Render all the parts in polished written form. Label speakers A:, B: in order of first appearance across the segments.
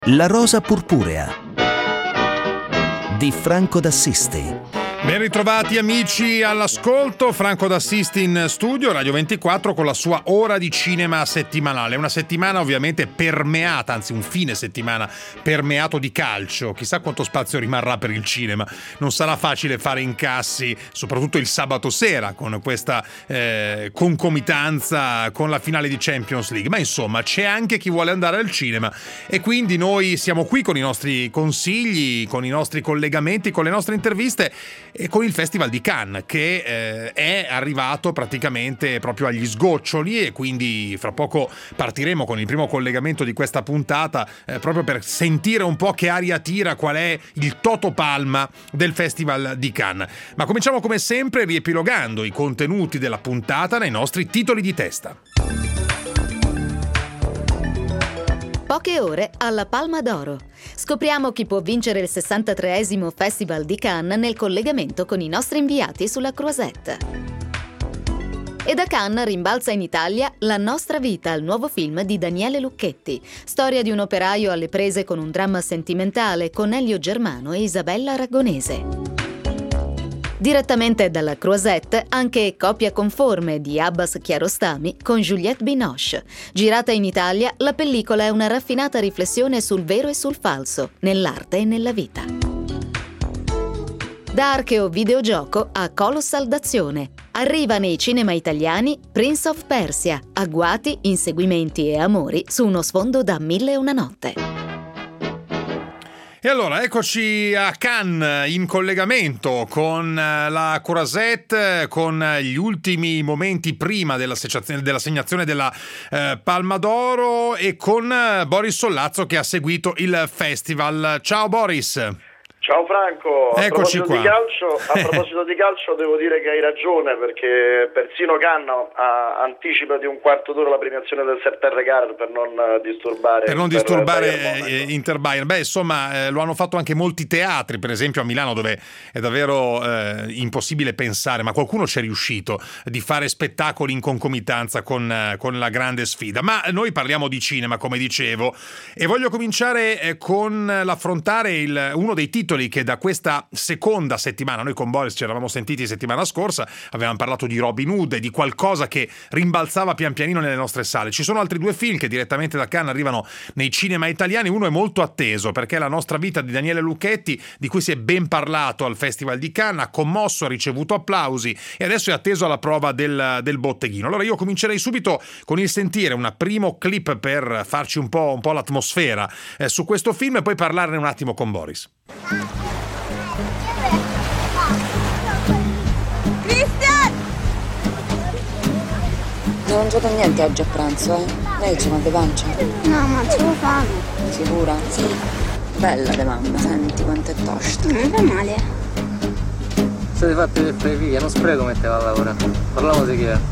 A: La rosa purpurea di Franco d'Assisti.
B: Ben ritrovati amici all'ascolto, Franco d'Assisti in studio, Radio 24 con la sua ora di cinema settimanale. Una settimana ovviamente permeata, anzi un fine settimana permeato di calcio. Chissà quanto spazio rimarrà per il cinema. Non sarà facile fare incassi, soprattutto il sabato sera con questa concomitanza con la finale di Champions League. Ma insomma c'è anche chi vuole andare al cinema e quindi noi siamo qui con i nostri consigli, con i nostri collegamenti, con le nostre interviste e con il Festival di Cannes che è arrivato praticamente proprio agli sgoccioli e quindi fra poco partiremo con il primo collegamento di questa puntata proprio per sentire un po' che aria tira, qual è il totopalma del Festival di Cannes. Ma cominciamo come sempre riepilogando i contenuti della puntata nei nostri titoli di testa.
C: Poche ore alla Palma d'Oro. Scopriamo chi può vincere il 63esimo Festival di Cannes nel collegamento con i nostri inviati sulla Croisette. E da Cannes rimbalza in Italia La nostra vita, il nuovo film di Daniele Lucchetti. Storia di un operaio alle prese con un dramma sentimentale con Elio Germano e Isabella Aragonese. Direttamente dalla Croisette, anche Coppia conforme di Abbas Kiarostami con Juliette Binoche. Girata in Italia, la pellicola è una raffinata riflessione sul vero e sul falso, nell'arte e nella vita. Da archeo videogioco a colossal d'azione. Arriva nei cinema italiani Prince of Persia, agguati, inseguimenti e amori su uno sfondo da 1001 notte.
B: E allora eccoci a Cannes in collegamento con la Croisette, con gli ultimi momenti prima dell'assegnazione della Palma d'Oro e con Boris Sollazzo che ha seguito il festival. Ciao Boris!
D: Ciao Franco,
B: Eccoci qua.
D: A proposito di calcio devo dire che hai ragione perché persino Cannes anticipa di un quarto d'ora la premiazione del Serpent Gare per non disturbare
B: Inter Bayern. Beh, insomma, lo hanno fatto anche molti teatri, per esempio a Milano, dove è davvero impossibile pensare, ma qualcuno ci è riuscito, di fare spettacoli in concomitanza con la grande sfida. Ma noi parliamo di cinema, come dicevo, e voglio cominciare con l'affrontare uno dei titoli che da questa seconda settimana, noi con Boris ci eravamo sentiti settimana scorsa, avevamo parlato di Robin Hood e di qualcosa che rimbalzava pian pianino nelle nostre sale. Ci sono altri due film che direttamente da Cannes arrivano nei cinema italiani. Uno è molto atteso perché è La nostra vita di Daniele Lucchetti, di cui si è ben parlato al Festival di Cannes, ha commosso, ha ricevuto applausi e adesso è atteso alla prova del botteghino. Allora io comincerei subito con il sentire un primo clip per farci un po' l'atmosfera su questo film e poi parlarne un attimo con Boris.
E: Cristian!
F: Non ho mangiato niente oggi a pranzo, Lei c'è mal di pancia?
E: No, ma c'ho fame.
F: Sicura?
E: Sì.
F: Bella de mamma, senti quanto è tosta.
E: Non fa male.
G: Siete fatti per fare figlia, non spreco metteva a lavorare. Parliamo di chi è.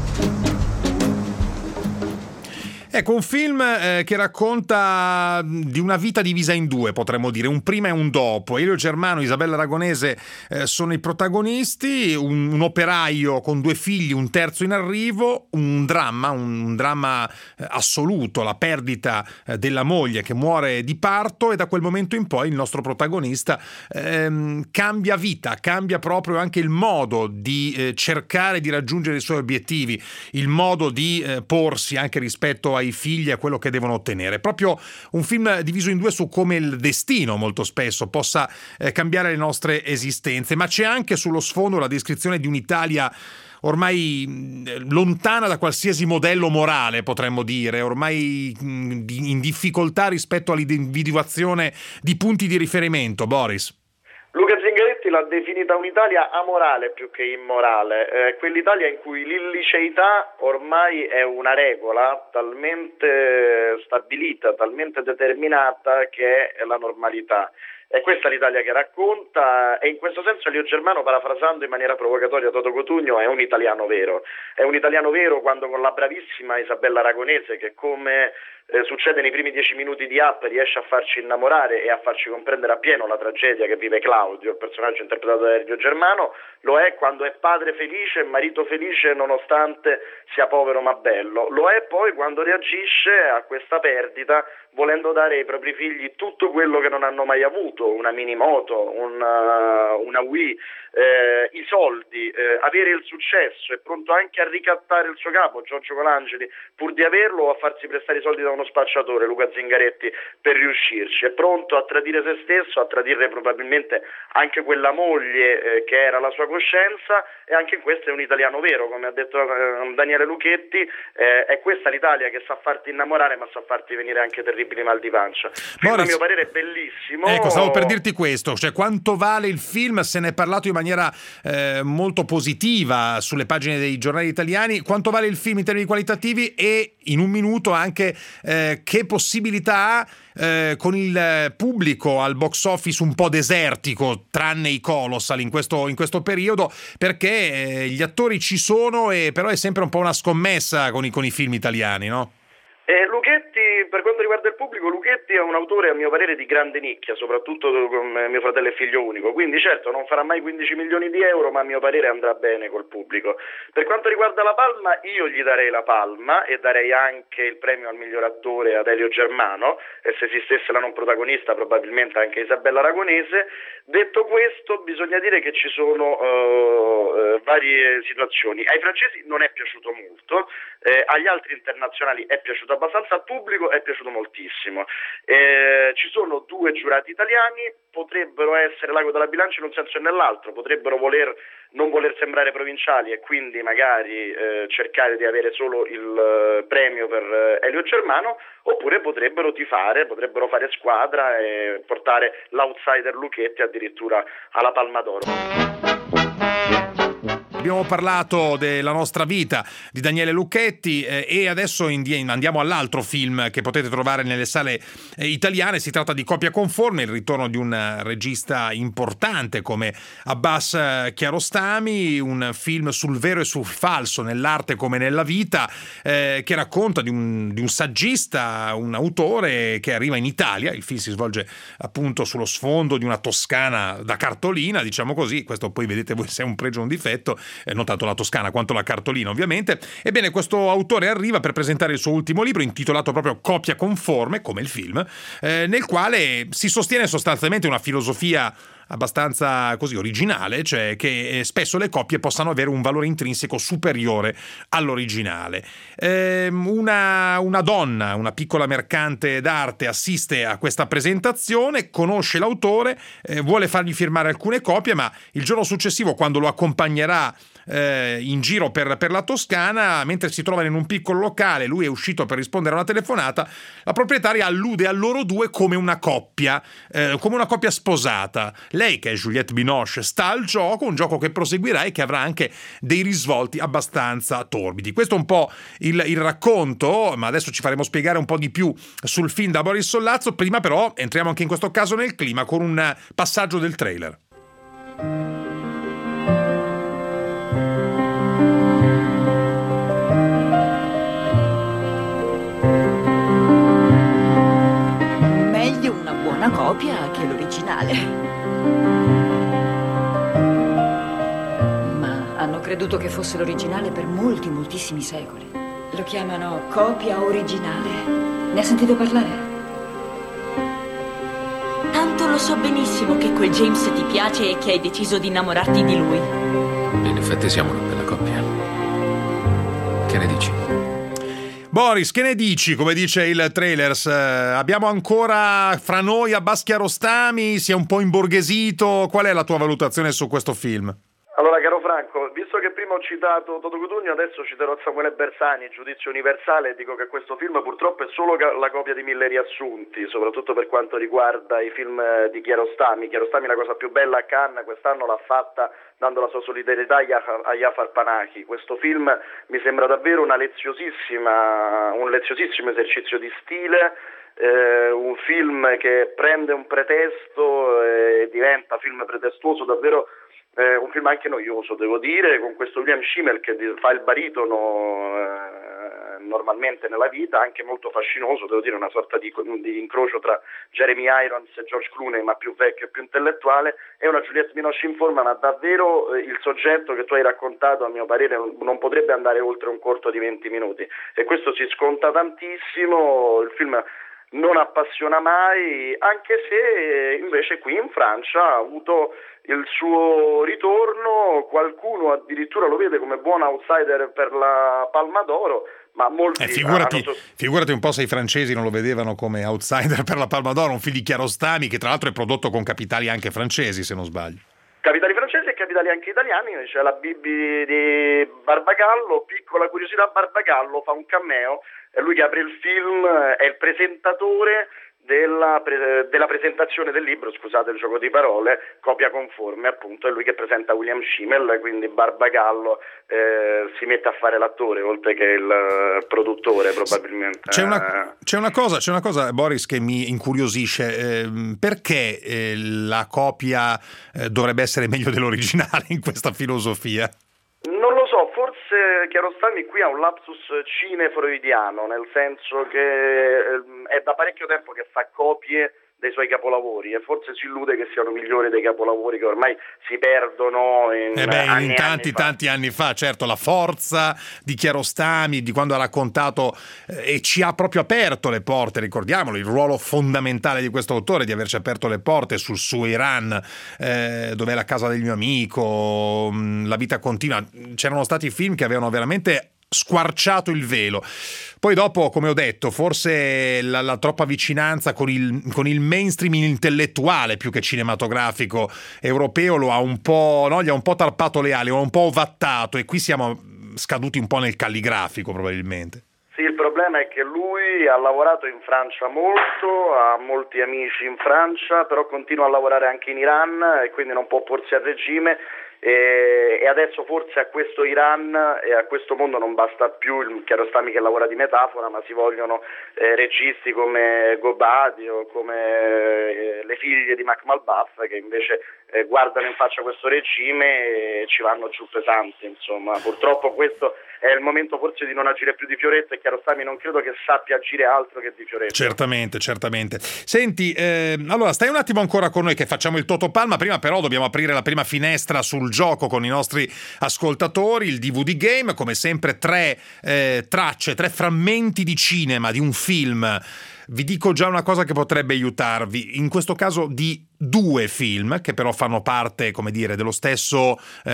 B: Ecco, un film che racconta di una vita divisa in due, potremmo dire, un prima e un dopo. Elio Germano e Isabella Aragonese sono i protagonisti, un operaio con due figli, un terzo in arrivo, un dramma assoluto, la perdita della moglie che muore di parto, e da quel momento in poi il nostro protagonista cambia vita, cambia proprio anche il modo di cercare di raggiungere i suoi obiettivi, il modo di porsi anche rispetto ai figli, a quello che devono ottenere. Proprio un film diviso in due su come il destino molto spesso possa cambiare le nostre esistenze, ma c'è anche sullo sfondo la descrizione di un'Italia ormai lontana da qualsiasi modello morale, potremmo dire, ormai in difficoltà rispetto all'individuazione di punti di riferimento. Boris?
D: Luca Zingaretti l'ha definita un'Italia amorale più che immorale, quell'Italia in cui l'illiceità ormai è una regola talmente stabilita, talmente determinata che è la normalità. È questa l'Italia che racconta, e in questo senso Elio Germano, parafrasando in maniera provocatoria Toto Cotugno, è un italiano vero. È un italiano vero quando con la bravissima Isabella Aragonese, che come succede nei primi 10 minuti di Up, riesce a farci innamorare e a farci comprendere appieno la tragedia che vive Claudio, il personaggio interpretato da Elio Germano, lo è quando è padre felice e marito felice nonostante sia povero ma bello. Lo è poi quando reagisce a questa perdita volendo dare ai propri figli tutto quello che non hanno mai avuto, una minimoto, una Wii, i soldi, avere il successo, è pronto anche a ricattare il suo capo, Giorgio Colangeli, pur di averlo, o a farsi prestare i soldi da uno spacciatore, Luca Zingaretti, per riuscirci. È pronto a tradire se stesso, a tradire probabilmente anche quella moglie che era la sua coscienza, e anche in questo è un italiano vero, come ha detto Daniele Lucchetti. È questa l'Italia che sa farti innamorare, ma sa farti venire anche terribili mal di pancia. A mio parere è bellissimo.
B: Ecco, stavo per dirti questo, cioè quanto vale il film? Se ne è parlato in maniera molto positiva sulle pagine dei giornali italiani. Quanto vale il film in termini qualitativi, e in un minuto anche che possibilità ha con il pubblico al box office un po' desertico, tranne i Colossal in questo periodo, perché gli attori ci sono, e però è sempre un po' una scommessa con i film italiani, no?
D: Lucchetti, per quanto riguarda il pubblico, Lucchetti è un autore a mio parere di grande nicchia, soprattutto con Mio fratello e figlio unico, quindi certo non farà mai 15 milioni di euro, ma a mio parere andrà bene col pubblico. Per quanto riguarda la Palma, io gli darei la Palma e darei anche il premio al miglior attore ad Elio Germano, e se esistesse la non protagonista probabilmente anche Isabella Aragonese. Detto questo, bisogna dire che ci sono varie situazioni. Ai francesi non è piaciuto molto, agli altri internazionali è piaciuto abbastanza, al pubblico è piaciuto moltissimo. Ci sono 2 giurati italiani, potrebbero essere l'ago della bilancia in un senso e nell'altro, potrebbero non voler sembrare provinciali e quindi magari cercare di avere solo il premio per Elio Germano, oppure potrebbero fare squadra e portare l'outsider Lucchetti addirittura alla Palma d'Oro.
B: Abbiamo parlato della nostra vita di Daniele Lucchetti e adesso andiamo all'altro film che potete trovare nelle sale italiane. Si tratta di Copia Conforme, il ritorno di un regista importante come Abbas Kiarostami, un film sul vero e sul falso nell'arte come nella vita, che racconta di un saggista, un autore che arriva in Italia. Il film si svolge appunto sullo sfondo di una Toscana da cartolina, diciamo così. Questo poi vedete voi se è un pregio o un difetto, non tanto la Toscana quanto la cartolina ovviamente. Ebbene, questo autore arriva per presentare il suo ultimo libro, intitolato proprio Copia Conforme, come il film, nel quale si sostiene sostanzialmente una filosofia abbastanza così originale, cioè che spesso le copie possano avere un valore intrinseco superiore all'originale. Una donna, una piccola mercante d'arte, assiste a questa presentazione, conosce l'autore, vuole fargli firmare alcune copie, ma il giorno successivo, quando lo accompagnerà in giro per la Toscana, mentre si trovano in un piccolo locale, lui è uscito per rispondere a una telefonata, la proprietaria allude a loro due come una coppia sposata. Lei, che è Juliette Binoche, sta al gioco, un gioco che proseguirà e che avrà anche dei risvolti abbastanza torbidi. Questo è un po' il racconto, ma adesso ci faremo spiegare un po' di più sul film da Boris Sollazzo. Prima però entriamo anche in questo caso nel clima con un passaggio del trailer.
H: Meglio una buona copia che l'originale. Ma hanno creduto che fosse l'originale per moltissimi secoli. Lo chiamano copia originale. Ne ha sentito parlare?
I: Tanto lo so benissimo che quel James ti piace e che hai deciso di innamorarti di lui.
J: In effetti siamo una bella coppia. Che ne dici?
B: Boris, che ne dici? Come dice il trailer, abbiamo ancora fra noi Abbas Kiarostami, si è un po' imborghesito. Qual è la tua valutazione su questo film?
D: Allora, caro Franco, visto che prima ho citato Toto Cutugno, adesso citerò Samuele Bersani, Giudizio Universale, e dico che questo film purtroppo è solo la copia di 1000 riassunti, soprattutto per quanto riguarda i film di Kiarostami. Kiarostami la cosa più bella a Cannes quest'anno l'ha fatta dando la sua solidarietà a Jafar Panahi. Questo film mi sembra davvero un leziosissimo esercizio di stile, un film che prende un pretesto e diventa film pretestuoso, davvero un film anche noioso, devo dire, con questo William Schimmel che fa il baritono normalmente nella vita, anche molto fascinoso, devo dire, una sorta di incrocio tra Jeremy Irons e George Clooney, ma più vecchio e più intellettuale, e una Juliette Binoche in forma, ma davvero il soggetto che tu hai raccontato, a mio parere, non potrebbe andare oltre un corto di 20 minuti, e questo si sconta tantissimo. Il film non appassiona mai, anche se invece qui in Francia ha avuto il suo ritorno, qualcuno addirittura lo vede come buon outsider per la Palma d'Oro, ma molti
B: figurati un po' se i francesi non lo vedevano come outsider per la Palma d'Oro, un film di Chiarostami che tra l'altro è prodotto con capitali anche francesi, se non sbaglio.
D: Capitali francesi e capitali anche italiani, c'è la Bibi di Barbagallo. Piccola curiosità, Barbagallo fa un cameo, è lui che apre il film, è il presentatore della presentazione del libro, scusate il gioco di parole, Copia conforme, appunto, è lui che presenta William Schimmel, quindi Barbagallo si mette a fare l'attore oltre che il produttore probabilmente.
B: C'è una cosa, Boris, che mi incuriosisce, perché la copia dovrebbe essere meglio dell'originale in questa filosofia?
D: Non lo so, forse Chiarostami qui ha un lapsus cinefreudiano, nel senso che è da parecchio tempo che fa copie dei suoi capolavori e forse si illude che siano migliori dei capolavori che ormai si perdono in
B: tanti anni fa. Certo, la forza di Chiarostami, di quando ha raccontato e ci ha proprio aperto le porte, ricordiamolo, il ruolo fondamentale di questo autore, di averci aperto le porte sul suo Iran, dov'è la casa del mio amico, La vita continua. C'erano stati film che avevano veramente squarciato il velo. Poi dopo, come ho detto, forse la troppa vicinanza con il mainstream intellettuale più che cinematografico europeo lo ha un po', no? Gli ha un po' tarpato le ali, lo ha un po' ovattato, e qui siamo scaduti un po' nel calligrafico probabilmente.
D: Sì, il problema è che lui ha lavorato in Francia molto, ha molti amici in Francia, però continua a lavorare anche in Iran e quindi non può opporsi al regime. E adesso forse a questo Iran e a questo mondo non basta più il Chiarostami che lavora di metafora, ma si vogliono registi come Gobadi o come le figlie di Mac Malbaf, che invece guardano in faccia questo regime e ci vanno giù pesanti. Insomma, purtroppo questo è il momento forse di non agire più di Fioretto, e Chiarostami non credo che sappia agire altro che di Fioretto.
B: Certamente. Senti, allora stai un attimo ancora con noi che facciamo il Totopalma, prima però dobbiamo aprire la prima finestra sul gioco con i nostri ascoltatori, il DVD Game, come sempre 3 tracce, 3 frammenti di cinema, di un film. Vi dico già una cosa che potrebbe aiutarvi, in questo caso di 2 film che però fanno parte, come dire, dello stesso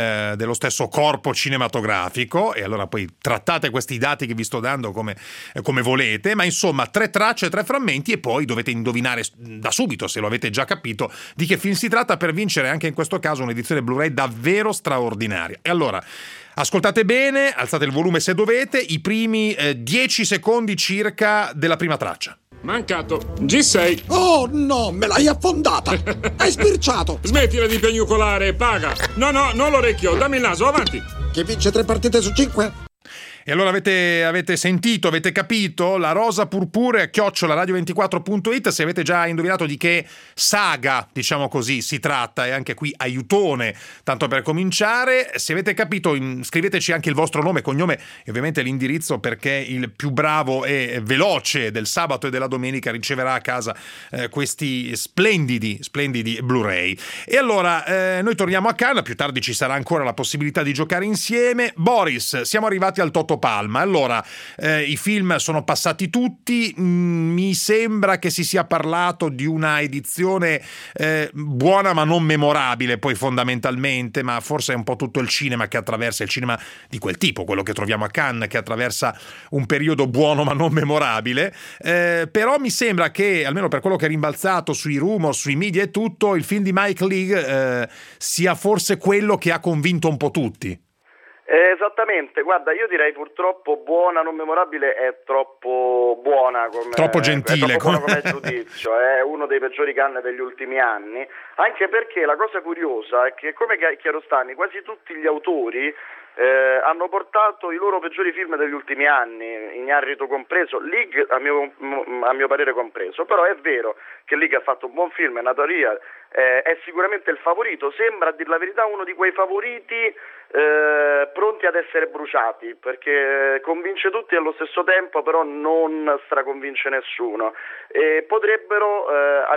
B: corpo cinematografico, e allora poi trattate questi dati che vi sto dando come volete, ma insomma 3 tracce, 3 frammenti, e poi dovete indovinare da subito, se lo avete già capito, di che film si tratta, per vincere anche in questo caso un'edizione Blu-ray davvero straordinaria. E allora ascoltate bene, alzate il volume se dovete, i primi 10 secondi circa della prima traccia.
K: Mancato. G6.
L: Oh no, me l'hai affondata. Hai sbirciato.
K: Smettila di piagnucolare, paga. No, non l'orecchio, dammi il naso, avanti.
L: Chi vince 3 partite su 5?
B: E allora avete sentito, avete capito? La rosa purpurea @radio24.it. Se avete già indovinato di che saga, diciamo così, si tratta, e anche qui aiutone, tanto per cominciare. Se avete capito, scriveteci anche il vostro nome, cognome e ovviamente l'indirizzo, perché il più bravo e veloce del sabato e della domenica riceverà a casa questi splendidi Blu-ray. E allora noi torniamo a Cannes, più tardi ci sarà ancora la possibilità di giocare insieme. Boris, siamo arrivati al Totopalma. Allora, i film sono passati tutti, mi sembra che si sia parlato di una edizione buona ma non memorabile, poi fondamentalmente, ma forse è un po' tutto il cinema che attraversa, il cinema di quel tipo, quello che troviamo a Cannes, che attraversa un periodo buono ma non memorabile, però mi sembra che, almeno per quello che è rimbalzato sui rumor, sui media e tutto, il film di Mike Leigh sia forse quello che ha convinto un po' tutti.
D: Esattamente, guarda, io direi purtroppo buona, non memorabile, è troppo buona
B: troppo gentile,
D: è troppo buona come giudizio, è uno dei peggiori Cannes degli ultimi anni, anche perché la cosa curiosa è che, come Chiarostami, quasi tutti gli autori hanno portato i loro peggiori film degli ultimi anni, Iñárritu compreso, Leigh a mio parere compreso, però è vero che Leigh ha fatto un buon film, Natalia è sicuramente il favorito, sembra, a dir la verità, uno di quei favoriti pronti ad essere bruciati, perché convince tutti allo stesso tempo, però non straconvince nessuno, e potrebbero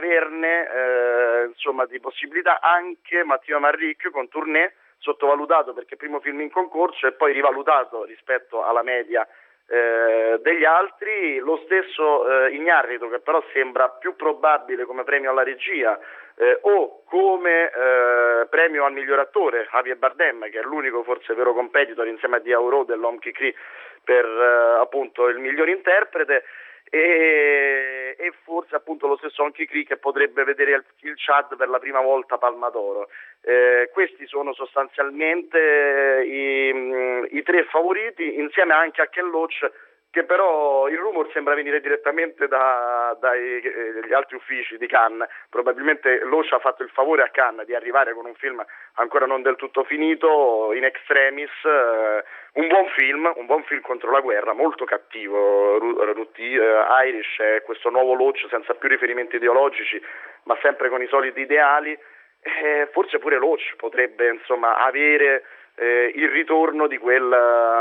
D: averne insomma di possibilità anche Mathieu Amalric con Tournée, sottovalutato perché primo film in concorso e poi rivalutato rispetto alla media degli altri. Lo stesso Iñárritu, che però sembra più probabile come premio alla regia o come premio al miglior attore, Javier Bardem, che è l'unico forse vero competitor insieme a Diauro dell'Homme qui crie per appunto il miglior interprete, e forse appunto lo stesso Homme qui crie che potrebbe vedere il Chad per la prima volta Palma d'Oro. Questi sono sostanzialmente i tre favoriti, insieme anche a Ken Loach, che però il rumor sembra venire direttamente dagli altri uffici di Cannes. Probabilmente Loach ha fatto il favore a Cannes di arrivare con un film ancora non del tutto finito, In Extremis, un buon film contro la guerra, molto cattivo, Irish, questo nuovo Loach senza più riferimenti ideologici, ma sempre con i soliti ideali. Forse pure Loach potrebbe insomma avere il ritorno di quel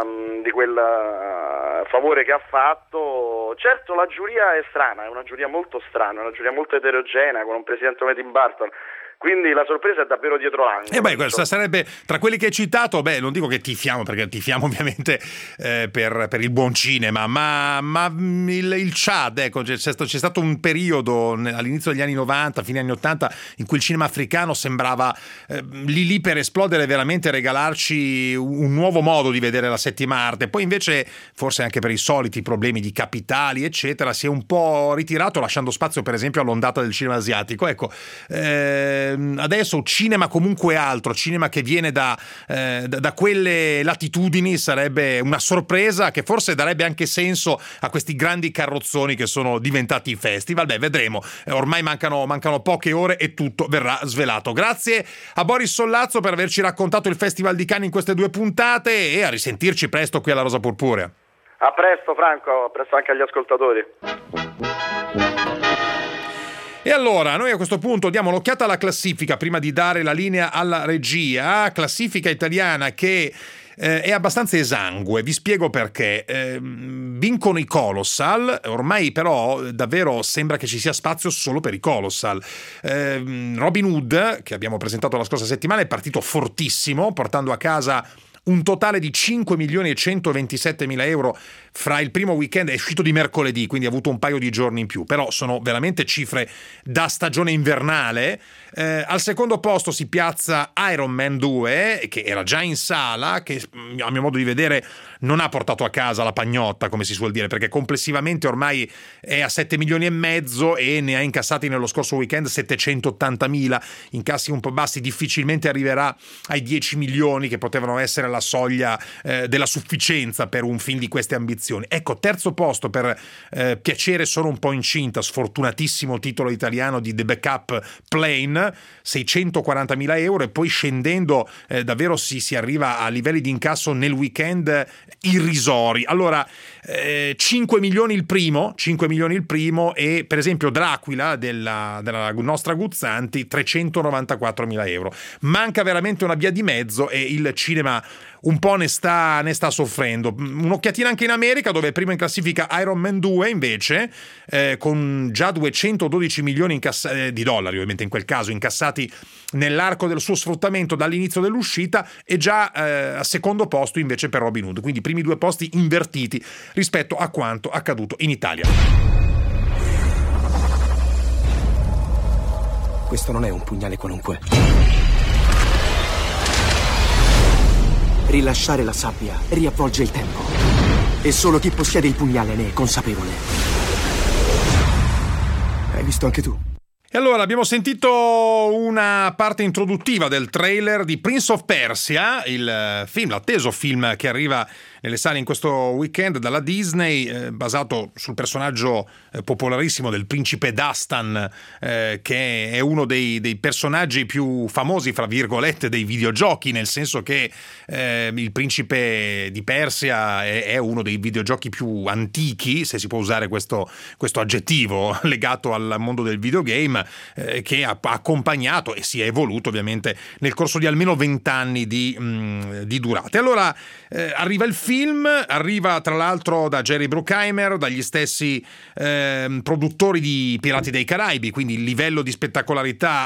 D: favore che ha fatto. Certo, la giuria è strana, è una giuria molto strana, una giuria molto eterogenea, con un presidente come Tim Burton. Quindi la sorpresa è davvero dietro l'angolo.
B: Questa sarebbe, tra quelli che hai citato, non dico che tifiamo, perché tifiamo ovviamente per il buon cinema, ma il Chad, ecco, c'è stato un periodo all'inizio degli anni 90, fine anni 80, in cui il cinema africano sembrava lì per esplodere, veramente regalarci un nuovo modo di vedere la settima arte. Poi invece, forse anche per i soliti problemi di capitali, eccetera, si è un po' ritirato, lasciando spazio per esempio all'ondata del cinema asiatico. Ecco, adesso cinema comunque altro, cinema che viene da quelle latitudini, sarebbe una sorpresa che forse darebbe anche senso a questi grandi carrozzoni che sono diventati i festival. Vedremo, ormai mancano poche ore e tutto verrà svelato. Grazie a Boris Sollazzo per averci raccontato il Festival di Cannes in queste 2 puntate, e a risentirci presto qui alla Rosa Purpurea.
D: A presto Franco, a presto anche agli ascoltatori.
B: E allora, noi a questo punto diamo un'occhiata alla classifica prima di dare la linea alla regia. Classifica italiana che è abbastanza esangue, vi spiego perché. Vincono i Colossal, ormai però davvero sembra che ci sia spazio solo per i Colossal. Robin Hood, che abbiamo presentato la scorsa settimana, è partito fortissimo, portando a casa un totale di 5.127.000 euro fra il primo weekend, è uscito di mercoledì, quindi ha avuto un paio di giorni in più, però sono veramente cifre da stagione invernale. Al secondo posto si piazza Iron Man 2, che era già in sala, che a mio modo di vedere non ha portato a casa la pagnotta, come si suol dire, perché complessivamente ormai è a 7 milioni e mezzo e ne ha incassati nello scorso weekend 780.000, incassi un po' bassi, difficilmente arriverà ai 10 milioni che potevano essere la soglia della sufficienza per un film di queste ambizioni. Ecco, terzo posto per piacere solo un po' incinta, sfortunatissimo titolo italiano di The Backup Plane, 640.000 euro, e poi scendendo davvero si arriva a livelli di incasso nel weekend irrisori. Allora 5 milioni il primo, e per esempio Dracula della nostra Guzzanti 394.000 euro. Manca veramente una via di mezzo e il cinema un po' ne sta soffrendo. Un'occhiatina anche in America, dove è primo in classifica Iron Man 2 invece, con già 212 milioni di dollari, ovviamente in quel caso incassati nell'arco del suo sfruttamento dall'inizio dell'uscita, e già a secondo posto invece per Robin Hood, quindi i primi 2 posti invertiti rispetto a quanto accaduto in Italia.
M: Questo non è un pugnale qualunque. Rilasciare la sabbia riavvolge il tempo, e solo chi possiede il pugnale ne è consapevole. Hai visto anche tu?
B: E allora abbiamo sentito una parte introduttiva del trailer di Prince of Persia, il film, l'atteso film che arriva nelle sale in questo weekend dalla Disney, basato sul personaggio popolarissimo del principe Dastan, che è uno dei personaggi più famosi, fra virgolette, dei videogiochi, nel senso che il principe di Persia è uno dei videogiochi più antichi, se si può usare questo aggettivo, legato al mondo del videogame, che ha accompagnato e si è evoluto ovviamente nel corso di almeno 20 anni di durata. E allora arriva il film, arriva tra l'altro da Jerry Bruckheimer, dagli stessi produttori di Pirati dei Caraibi, quindi il livello di spettacolarità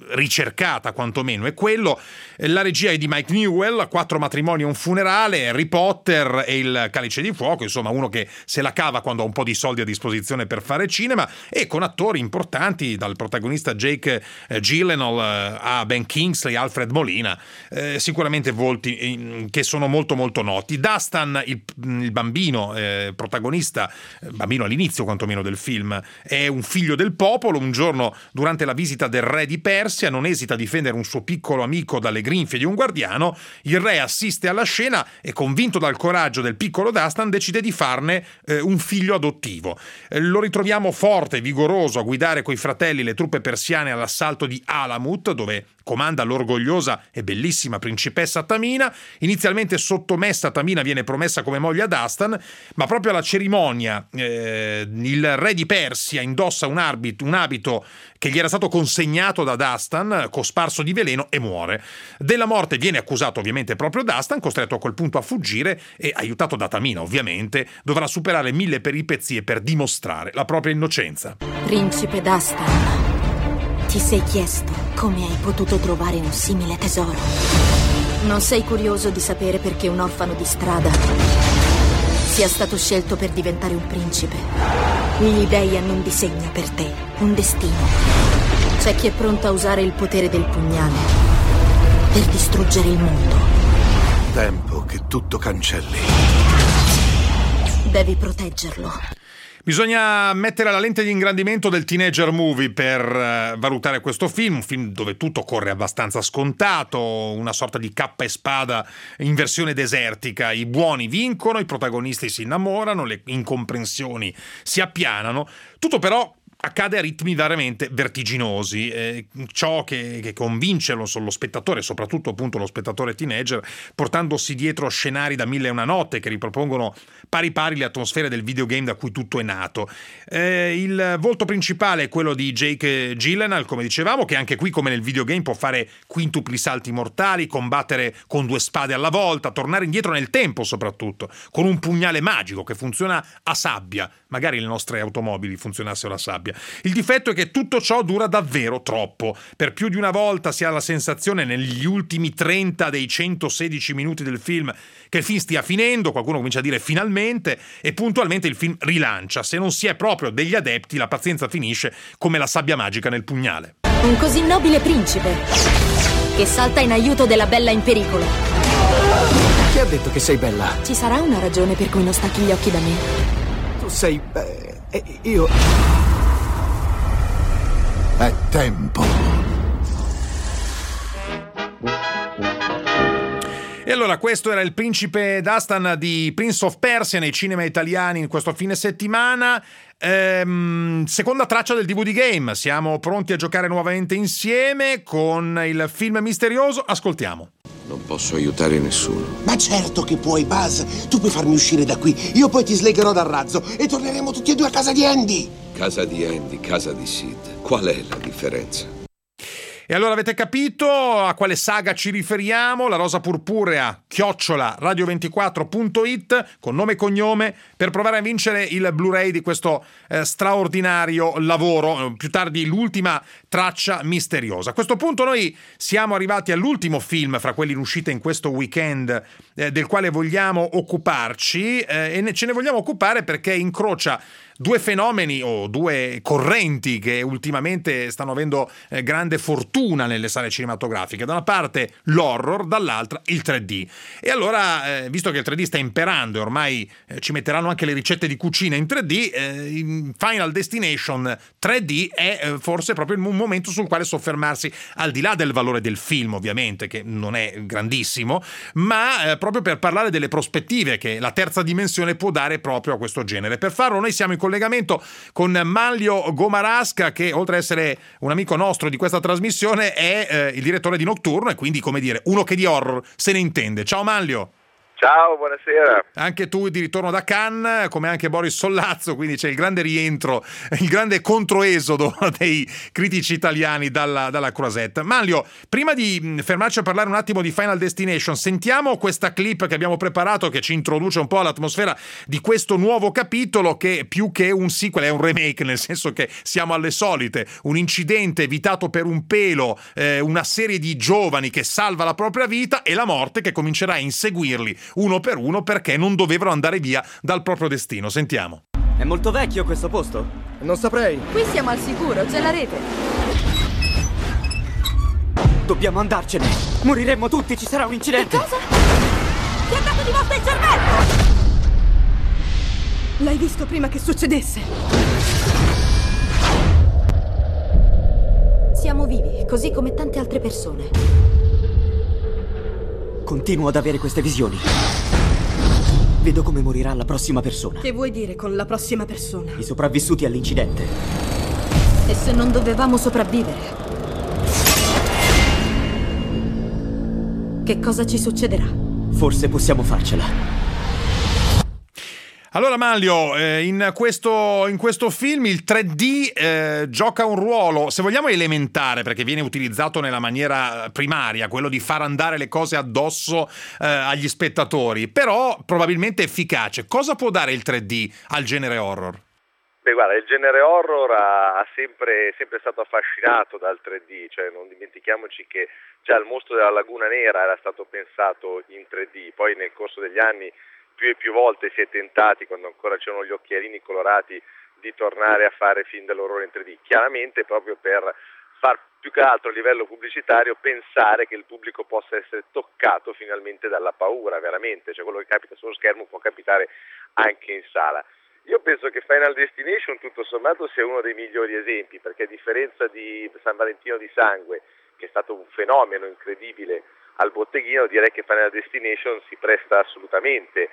B: ricercata quantomeno è quello. La regia è di Mike Newell, 4 matrimoni e un funerale, Harry Potter e il Calice di Fuoco, insomma uno che se la cava quando ha un po' di soldi a disposizione per fare cinema, e con attori importanti, dal protagonista Jake Gyllenhaal a Ben Kingsley, Alfred Molina, sicuramente volti che sono molto molto noti. Dustin, il bambino protagonista, bambino all'inizio quantomeno del film, è un figlio del popolo. Un giorno durante la visita del re di Persia non esita a difendere un suo piccolo amico dalle grinfie di un guardiano. Il re assiste alla scena e, convinto dal coraggio del piccolo Dustin, decide di farne un figlio adottivo. Lo ritroviamo forte, vigoroso, a guidare coi fratelli le truppe persiane all'assalto di Alamut, dove comanda l'orgogliosa e bellissima principessa Tamina. Inizialmente sottomessa, Tamina viene promessa come moglie a Dustin, ma proprio alla cerimonia il re di Persia indossa un abito che gli era stato consegnato da Dustin, cosparso di veleno, e muore. Della morte viene accusato ovviamente proprio Dustin, costretto a quel punto a fuggire e, aiutato da Tamina ovviamente, dovrà superare 1000 peripezie per dimostrare la propria innocenza.
N: Principe Dustin, ti sei chiesto come hai potuto trovare un simile tesoro? Non sei curioso di sapere perché un orfano di strada sia stato scelto per diventare un principe? Gli dei hanno un disegno per te, un destino. C'è chi è pronto a usare il potere del pugnale per distruggere il mondo.
O: Tempo che tutto cancelli.
N: Devi proteggerlo.
B: Bisogna mettere la lente di ingrandimento del teenager movie per valutare questo film, un film dove tutto corre abbastanza scontato, una sorta di cappa e spada in versione desertica. I buoni vincono, i protagonisti si innamorano, le incomprensioni si appianano, tutto però accade a ritmi veramente vertiginosi. Ciò che convince lo spettatore, soprattutto appunto lo spettatore teenager, portandosi dietro scenari da 1001 notte che ripropongono pari pari le atmosfere del videogame da cui tutto è nato. Il volto principale è quello di Jake Gyllenhaal, come dicevamo, che anche qui, come nel videogame, può fare quintupli salti mortali, combattere con 2 spade alla volta, tornare indietro nel tempo soprattutto, con un pugnale magico che funziona a sabbia. Magari le nostre automobili funzionassero a sabbia. Il difetto è che tutto ciò dura davvero troppo. Per più di una volta si ha la sensazione, negli ultimi 30 dei 116 minuti del film, che il film stia finendo, qualcuno comincia a dire finalmente, e puntualmente il film rilancia. Se non si è proprio degli adepti, la pazienza finisce come la sabbia magica nel pugnale.
N: Un così nobile principe che salta in aiuto della bella in pericolo.
M: Chi ha detto che sei bella?
N: Ci sarà una ragione per cui non stacchi gli occhi da me?
M: Tu sei... io...
O: È tempo.
B: E allora questo era il principe Dustin di Prince of Persia nei cinema italiani in questo fine settimana. Seconda traccia del DVD Game, siamo pronti a giocare nuovamente insieme con il film misterioso. Ascoltiamo.
O: Non posso aiutare nessuno.
L: Ma certo che puoi, Buzz. Tu puoi farmi uscire da qui. Io poi ti slegherò dal razzo e torneremo tutti e due a casa di Andy.
O: Casa di Andy, casa di Sid. Qual è la differenza?
B: E allora avete capito a quale saga ci riferiamo? La Rosa Purpurea @radio24.it con nome e cognome per provare a vincere il Blu-ray di questo straordinario lavoro, più tardi l'ultima traccia misteriosa. A questo punto noi siamo arrivati all'ultimo film fra quelli in uscita in questo weekend del quale vogliamo occuparci e ce ne vogliamo occupare perché incrocia 2 fenomeni o 2 correnti che ultimamente stanno avendo grande fortuna nelle sale cinematografiche. Da una parte l'horror, dall'altra il 3D. E allora, visto che il 3D sta imperando e ormai ci metteranno anche le ricette di cucina in 3D, Final Destination 3D è forse proprio un momento sul quale soffermarsi, al di là del valore del film ovviamente, che non è grandissimo, ma proprio per parlare delle prospettive che la terza dimensione può dare proprio a questo genere. Per farlo noi siamo in collegamento con Manlio Gomarasca, che oltre ad essere un amico nostro di questa trasmissione è il direttore di Nocturno e quindi, come dire, uno che di horror se ne intende. Ciao Manlio.
D: Ciao, buonasera.
B: Anche tu di ritorno da Cannes, come anche Boris Sollazzo, quindi c'è il grande rientro, il grande controesodo dei critici italiani dalla Croisette. Manlio, prima di fermarci a parlare un attimo di Final Destination, sentiamo questa clip che abbiamo preparato che ci introduce un po' all'atmosfera di questo nuovo capitolo che più che un sequel è un remake, nel senso che siamo alle solite, un incidente evitato per un pelo, una serie di giovani che salva la propria vita e la morte che comincerà a inseguirli uno per uno perché non dovevano andare via dal proprio destino. Sentiamo.
M: È molto vecchio questo posto? Non saprei.
N: Qui siamo al sicuro, c'è la rete.
M: Dobbiamo andarcene. Moriremmo tutti, ci sarà un incidente.
N: Che cosa? Ti è andato di volta il cervello! L'hai visto prima che succedesse? Siamo vivi, così come tante altre persone.
M: Continuo ad avere queste visioni. Vedo come morirà la prossima persona.
N: Che vuoi dire con la prossima persona?
M: I sopravvissuti all'incidente.
N: E se non dovevamo sopravvivere? Che cosa ci succederà?
M: Forse possiamo farcela.
B: Allora Manlio, in questo film il 3D gioca un ruolo, se vogliamo elementare, perché viene utilizzato nella maniera primaria, quello di far andare le cose addosso agli spettatori, però probabilmente efficace. Cosa può dare il 3D al genere horror?
D: Beh, guarda, il genere horror è sempre stato affascinato dal 3D, cioè non dimentichiamoci che già il mostro della Laguna Nera era stato pensato in 3D, poi nel corso degli anni più e più volte si è tentati, quando ancora c'erano gli occhialini colorati, di tornare a fare film dell'orrore in 3D, chiaramente proprio per far più che altro a livello pubblicitario pensare che il pubblico possa essere toccato finalmente dalla paura, veramente, cioè quello che capita sullo schermo può capitare anche in sala. Io penso che Final Destination tutto sommato sia uno dei migliori esempi, perché a differenza di San Valentino di Sangue, che è stato un fenomeno incredibile al botteghino, direi che Final Destination si presta assolutamente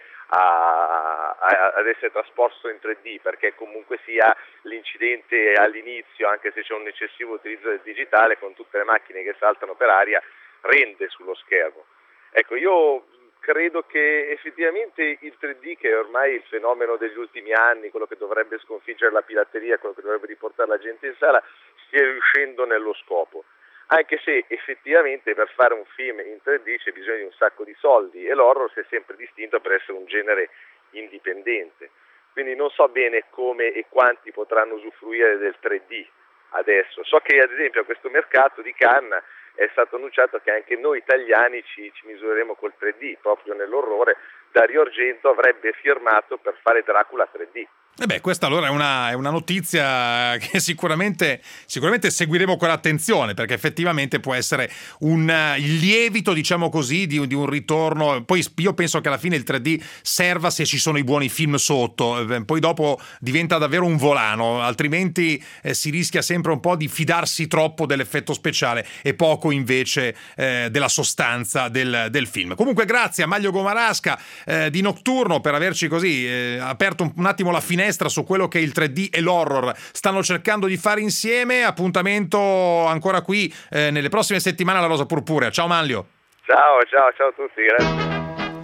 D: ad essere trasposto in 3D, perché comunque sia l'incidente all'inizio, anche se c'è un eccessivo utilizzo del digitale, con tutte le macchine che saltano per aria, rende sullo schermo. Ecco, io credo che effettivamente il 3D, che è ormai il fenomeno degli ultimi anni, quello che dovrebbe sconfiggere la pirateria, quello che dovrebbe riportare la gente in sala, stia riuscendo nello scopo. Anche se effettivamente per fare un film in 3D c'è bisogno di un sacco di soldi e l'horror si è sempre distinto per essere un genere indipendente. Quindi non so bene come e quanti potranno usufruire del 3D adesso. So che ad esempio a questo mercato di Cannes è stato annunciato che anche noi italiani ci misureremo col 3D, proprio nell'orrore. Dario Argento avrebbe firmato per fare Dracula 3D.
B: Questa allora è una notizia che sicuramente seguiremo con attenzione, perché effettivamente può essere il lievito, diciamo così, di un ritorno. Poi io penso che alla fine il 3D serva se ci sono i buoni film sotto, poi dopo diventa davvero un volano, altrimenti si rischia sempre un po' di fidarsi troppo dell'effetto speciale e poco invece della sostanza del film. Comunque grazie a Manlio Gomarasca di Nocturno per averci così aperto un attimo la finestra su quello che il 3D e l'horror stanno cercando di fare insieme. Appuntamento ancora qui nelle prossime settimane alla Rosa Purpurea. Ciao Manlio.
D: Ciao a tutti, grazie.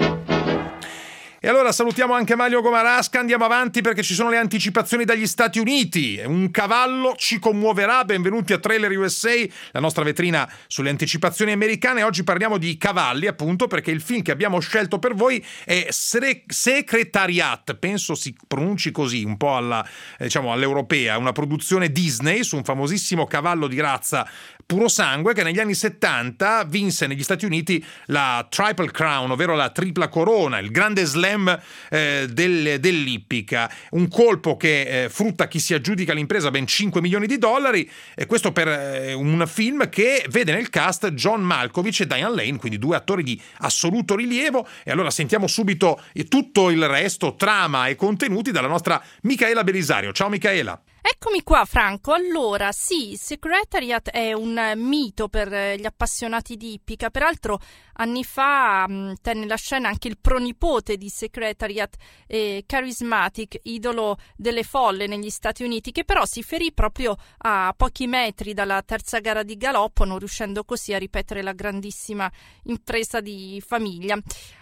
B: E allora salutiamo anche Manlio Gomarasca, andiamo avanti perché ci sono le anticipazioni dagli Stati Uniti. Un cavallo ci commuoverà, benvenuti a Trailer USA, la nostra vetrina sulle anticipazioni americane. Oggi parliamo di cavalli, appunto, perché il film che abbiamo scelto per voi è Secretariat, penso si pronunci così, un po' all'europea, una produzione Disney su un famosissimo cavallo di razza puro sangue che negli anni 70 vinse negli Stati Uniti la Triple Crown, ovvero la tripla corona, il grande slam dell'ippica, un colpo che frutta chi si aggiudica l'impresa ben $5 milioni, e questo per un film che vede nel cast John Malkovich e Diane Lane, quindi due attori di assoluto rilievo. E allora sentiamo subito tutto il resto, trama e contenuti, dalla nostra Micaela Belisario. Ciao Micaela.
P: Eccomi qua Franco. Allora sì, Secretariat è un mito per gli appassionati di ippica. Peraltro anni fa tenne la scena anche il pronipote di Secretariat, Charismatic, idolo delle folle negli Stati Uniti, che però si ferì proprio a pochi metri dalla terza gara di galoppo, non riuscendo così a ripetere la grandissima impresa di famiglia.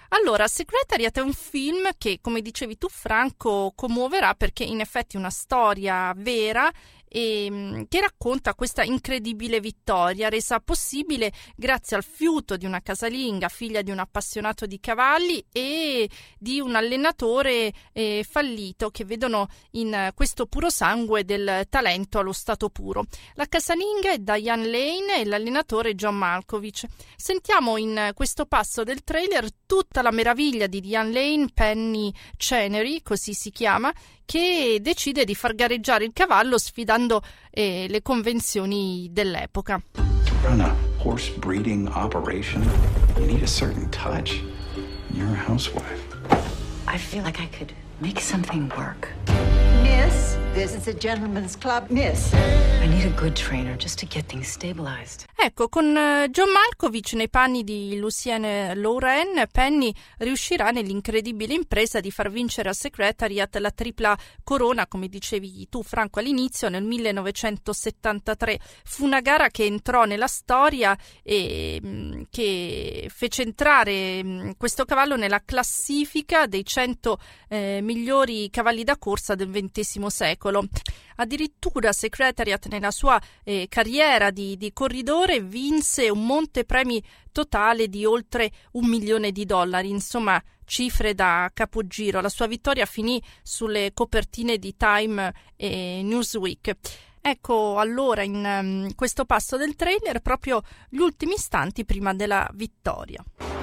P: Allora, Secretariat è un film che, come dicevi tu Franco, commuoverà perché in effetti è una storia vera e che racconta questa incredibile vittoria resa possibile grazie al fiuto di una casalinga, figlia di un appassionato di cavalli e di un allenatore fallito, che vedono in questo puro sangue del talento allo stato puro. La casalinga è Diane Lane e l'allenatore John Malkovich. Sentiamo in questo passo del trailer tutta la meraviglia di Diane Lane, Penny Chenery, così si chiama, che decide di far gareggiare il cavallo sfidando le convenzioni dell'epoca.
Q: Run a horse breeding operation, you need a certain touch. You're a housewife.
H: I feel like I could make something work.
R: Miss, this is a gentleman's club. Miss,
H: I need a good trainer just to get things stabilized.
P: Ecco, con John Malkovich nei panni di Lucienne Loren, Penny riuscirà nell'incredibile impresa di far vincere a Secretariat la tripla corona, come dicevi tu Franco all'inizio, nel 1973. Fu una gara che entrò nella storia e che fece entrare questo cavallo nella classifica dei 100 migliori cavalli da corsa del XX secolo. Addirittura Secretariat nella sua carriera di corridore vinse un montepremi totale di oltre $1 milione, insomma cifre da capogiro. La sua vittoria finì sulle copertine di Time e Newsweek. Ecco allora in questo passo del trailer proprio gli ultimi istanti prima della vittoria.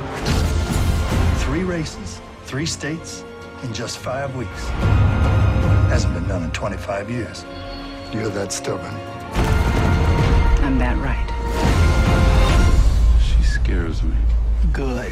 S: 3 races, 3 states in just 5 weeks. Hasn't been done in 25 years. You're that stubborn.
H: I'm that right.
Q: She scares me.
S: Good.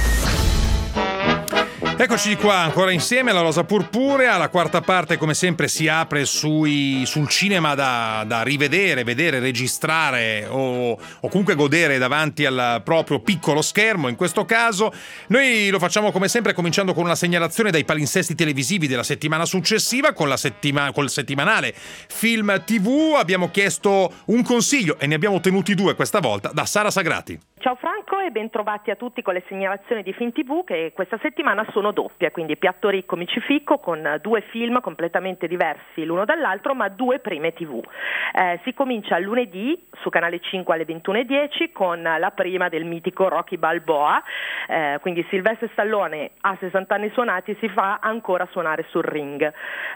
B: Eccoci qua ancora insieme alla Rosa Purpurea. La quarta parte, come sempre, si apre sul cinema da rivedere, vedere, registrare o comunque godere davanti al proprio piccolo schermo. In questo caso noi lo facciamo come sempre cominciando con una segnalazione dai palinsesti televisivi della settimana successiva col settimanale Film TV. Abbiamo chiesto un consiglio e ne abbiamo ottenuti 2 questa volta da Sara Sagrati.
T: Ciao Franco e bentrovati a tutti con le segnalazioni di Film TV che questa settimana sono doppie, quindi piatto ricco micifico con 2 film completamente diversi l'uno dall'altro ma 2 prime TV. Si comincia lunedì su Canale 5 alle 21:10 con la prima del mitico Rocky Balboa, quindi Sylvester Stallone a 60 anni suonati si fa ancora suonare sul ring.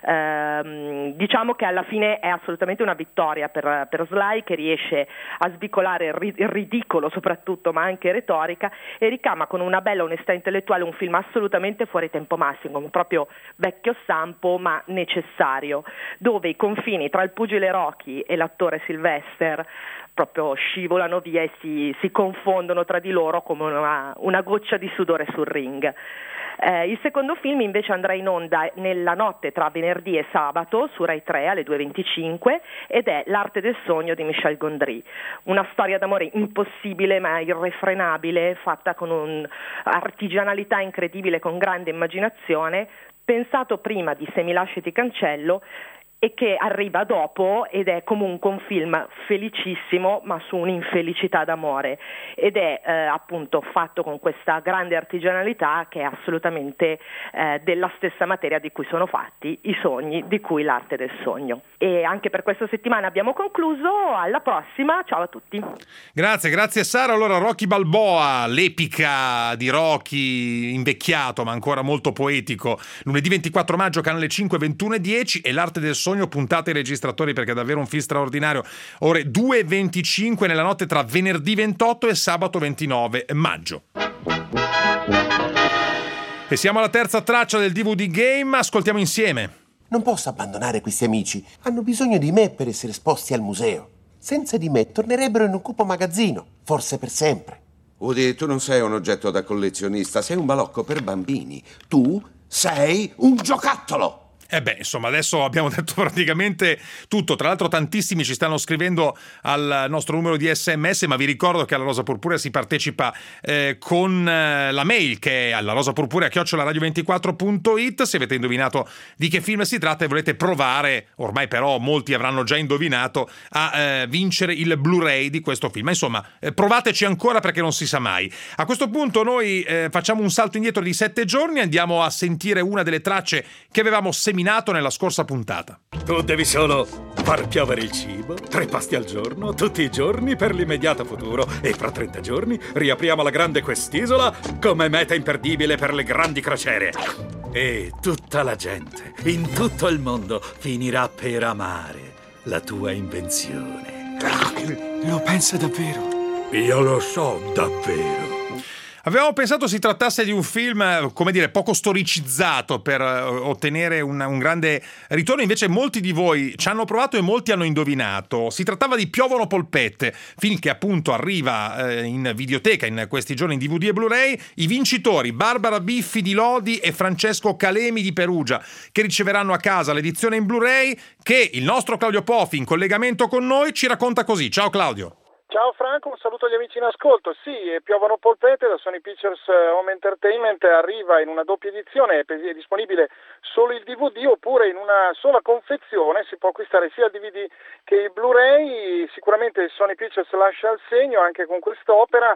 T: Diciamo che alla fine è assolutamente una vittoria per Sly, che riesce a svicolare il ridicolo soprattutto ma anche retorica e ricama con una bella onestà intellettuale un film assolutamente fuori tempo massimo, proprio vecchio stampo ma necessario, dove i confini tra il pugile Rocky e l'attore Sylvester proprio scivolano via e si confondono tra di loro come una goccia di sudore sul ring. Il secondo film invece andrà in onda nella notte tra venerdì e sabato su Rai 3 alle 2:25 ed è L'arte del sogno di Michel Gondry, una storia d'amore impossibile ma irrefrenabile, fatta con un'artigianalità incredibile, con grande immaginazione, pensato prima di Se mi lasci ti cancello e che arriva dopo ed è comunque un film felicissimo ma su un'infelicità d'amore ed è appunto fatto con questa grande artigianalità che è assolutamente della stessa materia di cui sono fatti i sogni, di cui l'arte del sogno. E anche per questa settimana abbiamo concluso, alla prossima, ciao a tutti.
B: Grazie Sara. Allora Rocky Balboa, l'epica di Rocky invecchiato ma ancora molto poetico, lunedì 24 maggio Canale 5 21:10 e l'arte del sogno, puntate i registratori perché è davvero un film straordinario, ore 2:25 nella notte tra venerdì 28 e sabato 29 maggio. E siamo alla terza traccia del DVD Game, ascoltiamo insieme.
L: Non posso abbandonare questi amici, hanno bisogno di me per essere esposti al museo. Senza di me tornerebbero in un cupo magazzino, forse per sempre.
O: Woody, tu non sei un oggetto da collezionista, sei un balocco per bambini. Tu sei un giocattolo!
B: Insomma, adesso abbiamo detto praticamente tutto. Tra l'altro tantissimi ci stanno scrivendo al nostro numero di SMS, ma vi ricordo che alla Rosa Purpurea si partecipa con la mail, che è alla rosapurpurea@radio24.it. Se avete indovinato di che film si tratta e volete provare, ormai però molti avranno già indovinato, a vincere il Blu-ray di questo film. Insomma, provateci ancora, perché non si sa mai. A questo punto noi facciamo un salto indietro di 7 giorni, andiamo a sentire una delle tracce che avevamo seminato nella scorsa puntata.
U: Tu devi solo far piovere il cibo, 3 pasti al giorno, tutti i giorni per l'immediato futuro, e fra 30 giorni riapriamo la grande quest'isola come meta imperdibile per le grandi crociere. E tutta la gente in tutto il mondo finirà per amare la tua invenzione.
M: Lo pensa davvero?
U: Io lo so davvero.
B: Avevamo pensato si trattasse di un film, come dire, poco storicizzato per ottenere un grande ritorno, invece molti di voi ci hanno provato e molti hanno indovinato. Si trattava di Piovono polpette, film che appunto arriva in videoteca in questi giorni in DVD e Blu-ray. I vincitori, Barbara Biffi di Lodi e Francesco Calemi di Perugia, che riceveranno a casa l'edizione in Blu-ray, che il nostro Claudio Pofi, in collegamento con noi, ci racconta così. Ciao Claudio.
V: Ciao Franco, un saluto agli amici in ascolto. Sì, Piovono polpette da Sony Pictures Home Entertainment arriva in una doppia edizione, è disponibile solo il DVD oppure in una sola confezione, si può acquistare sia il DVD che il Blu-ray. Sicuramente Sony Pictures lascia il segno anche con quest'opera.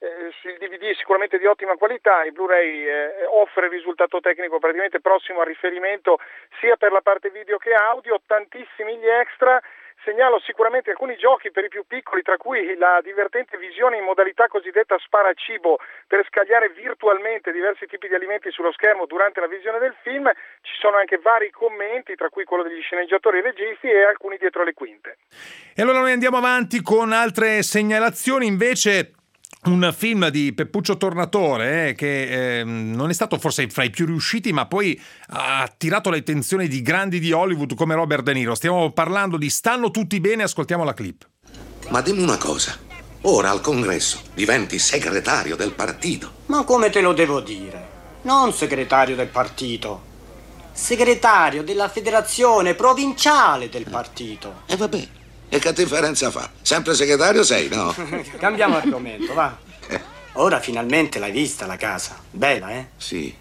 V: Il DVD è sicuramente di ottima qualità, il Blu-ray offre il risultato tecnico praticamente prossimo al riferimento sia per la parte video che audio, tantissimi gli extra. Segnalo sicuramente alcuni giochi per i più piccoli, tra cui la divertente visione in modalità cosiddetta sparacibo per scagliare virtualmente diversi tipi di alimenti sullo schermo durante la visione del film. Ci sono anche vari commenti, tra cui quello degli sceneggiatori e registi, e alcuni dietro le quinte.
B: E allora noi andiamo avanti con altre segnalazioni. Invece un film di Peppuccio Tornatore che non è stato forse fra i più riusciti, ma poi ha attirato l'attenzione di grandi di Hollywood come Robert De Niro. Stiamo parlando di Stanno tutti bene, ascoltiamo la clip.
W: Ma dimmi una cosa, ora al congresso diventi segretario del partito.
X: Ma come te lo devo dire? Non segretario del partito, segretario della federazione provinciale del partito.
W: E vabbè. E che differenza fa? Sempre segretario sei, no?
X: Cambiamo argomento, va. Ora finalmente l'hai vista la casa. Bella,
W: Sì.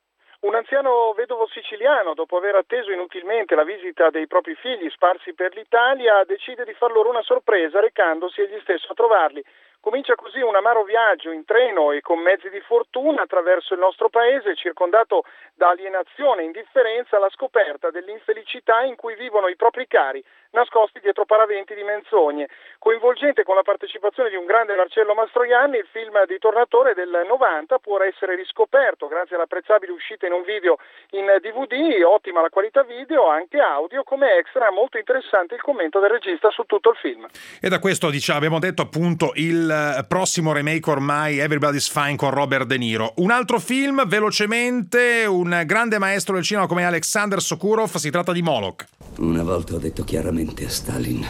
V: Un anziano vedovo siciliano, dopo aver atteso inutilmente la visita dei propri figli sparsi per l'Italia, decide di far loro una sorpresa recandosi egli stesso a trovarli. Comincia così un amaro viaggio in treno e con mezzi di fortuna attraverso il nostro paese, circondato da alienazione e indifferenza, alla scoperta dell'infelicità in cui vivono i propri cari, nascosti dietro paraventi di menzogne. Coinvolgente con la partecipazione di un grande Marcello Mastroianni, il film di Tornatore del 90 può essere riscoperto grazie all'apprezzabile uscita in un video in DVD, ottima la qualità video, anche audio, come extra molto interessante il commento del regista su tutto il film.
B: E da questo abbiamo detto appunto il prossimo remake ormai, Everybody's Fine con Robert De Niro. Un altro film, velocemente, un grande maestro del cinema come Alexander Sokurov, si tratta di Moloch.
Y: Una volta ho detto chiaramente a Stalin: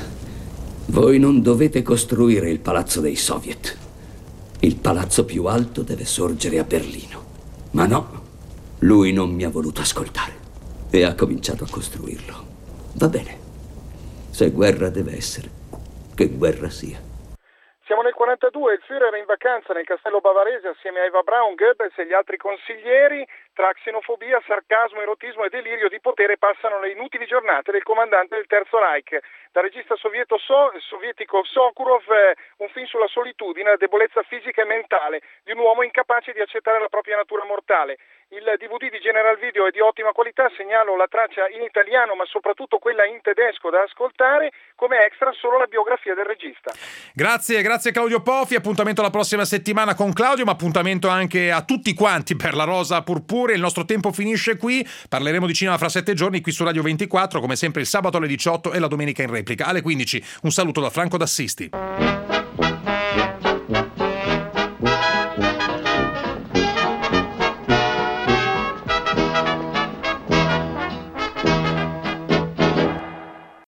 Y: voi non dovete costruire il palazzo dei soviet. Il palazzo più alto deve sorgere a Berlino. Ma no, lui non mi ha voluto ascoltare e ha cominciato a costruirlo. Va bene, se guerra deve essere, che guerra sia.
V: Siamo nel 42, il Führer è in vacanza nel castello bavarese assieme a Eva Braun, Goebbels e gli altri consiglieri. Tra xenofobia, sarcasmo, erotismo e delirio di potere passano le inutili giornate del comandante del Terzo Reich. Dal regista sovietico Sokurov, un film sulla solitudine, la debolezza fisica e mentale di un uomo incapace di accettare la propria natura mortale. Il DVD di General Video è di ottima qualità, segnalo la traccia in italiano ma soprattutto quella in tedesco da ascoltare, come extra solo la biografia del regista.
B: Grazie Claudio Pofi, appuntamento la prossima settimana con Claudio, ma appuntamento anche a tutti quanti per la Rosa Purpurea. Il nostro tempo finisce qui, parleremo di cinema fra 7 giorni qui su Radio 24, come sempre il sabato alle 18 e la domenica in replica alle 15. Un saluto da Franco D'Assisti.